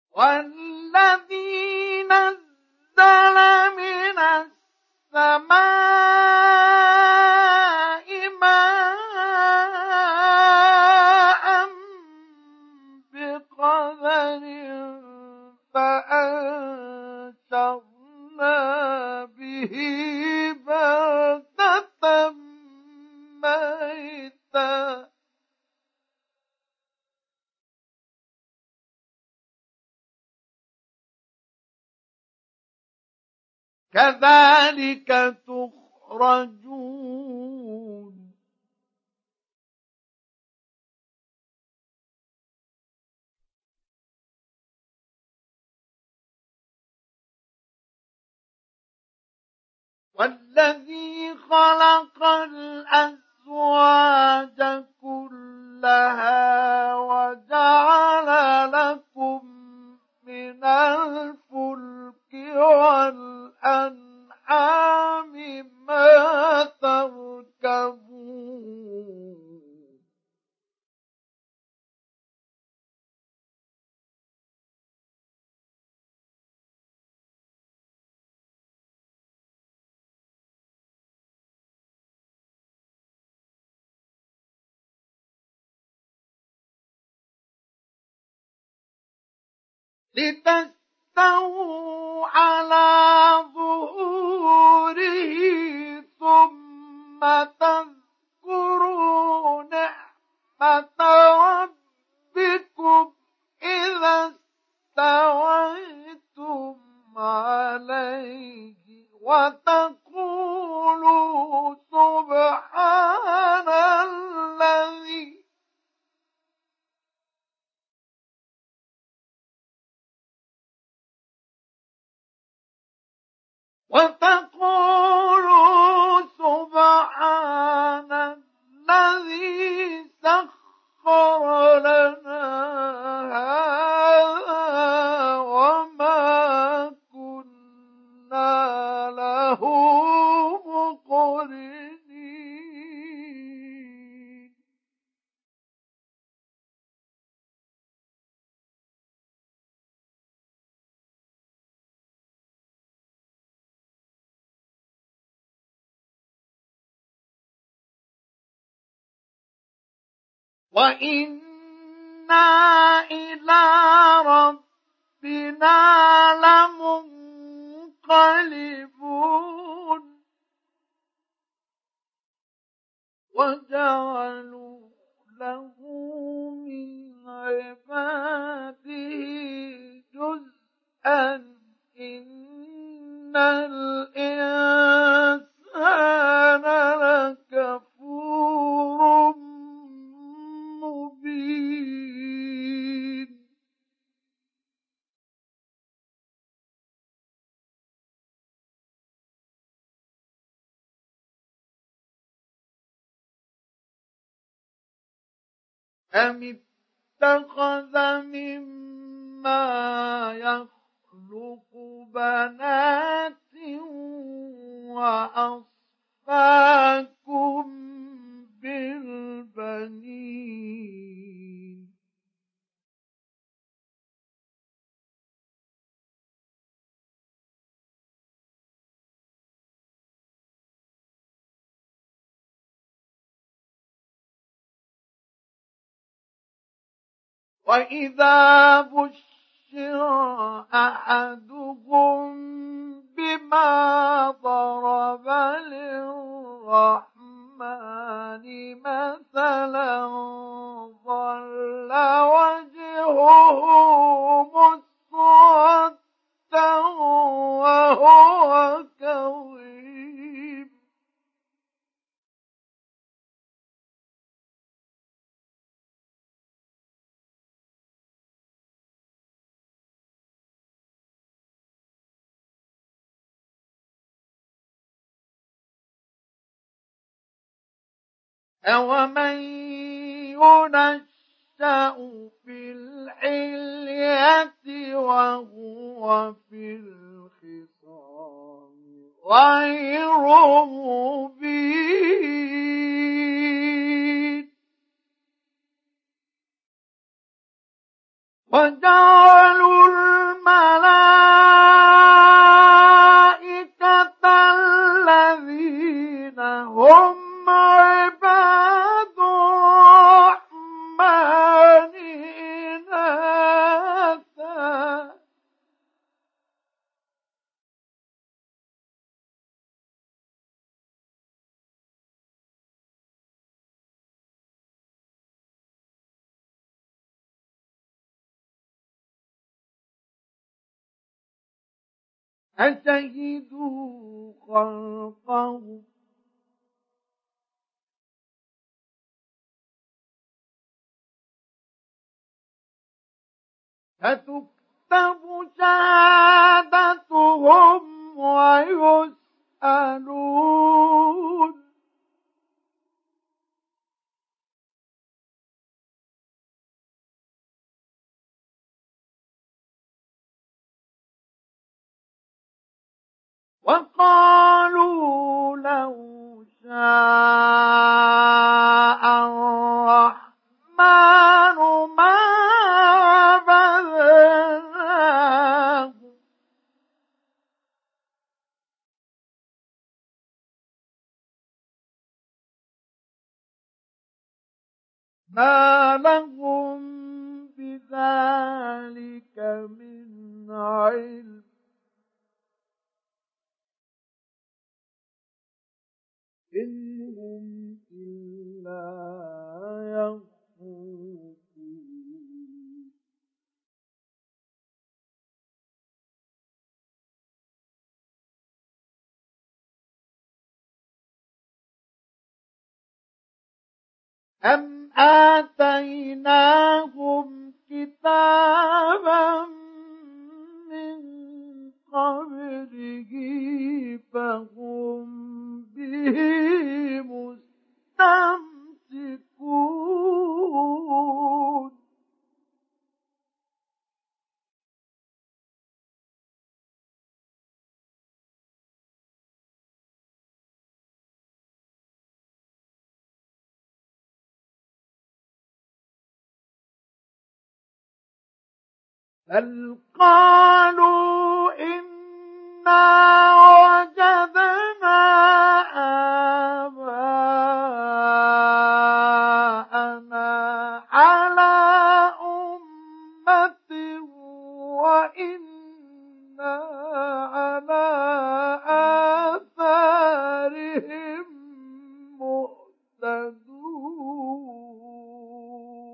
والذي نزل من السماء ماء بقدر فأنشرنا به بلدة ميتا كذلك تخرجون. والذي خلق الأزواج كلها وجعل لكم من الفلك والأنعام ما تركبون لتستووا على ظهوره ثم تذكروا نعمة ربكم إذا استويتم عليه وتقولوا سبحان الذي سخر لنا هذا وما كنا له مقرنين. وإنا إلى ربنا لمنقلبون. وجعلوا له من عباده جزءا إن الإنسان لكفور مبين. أم اتخذ مما يخلق بنات وأصفاكم بالبنين. وإذا بشر أحدهم بما ضرب للرحمن مثلا ظل وجهه مسودا وهو كظيم. أومن ينشأ في الحلية وهو في الخصام غير مبين. وجعلوا الملائكة الذين هم عباد الرحمن إناثا أشهدوا خلقهم فتكتب شهادتهم ويسألون وقالوا لو شاء الرحمن ما عبدناه ما لهم بذلك من علم إن هم إلا يخرصون أم آتيناهم كتابا من قبله فهم به مستمسكون بل قالوا إنا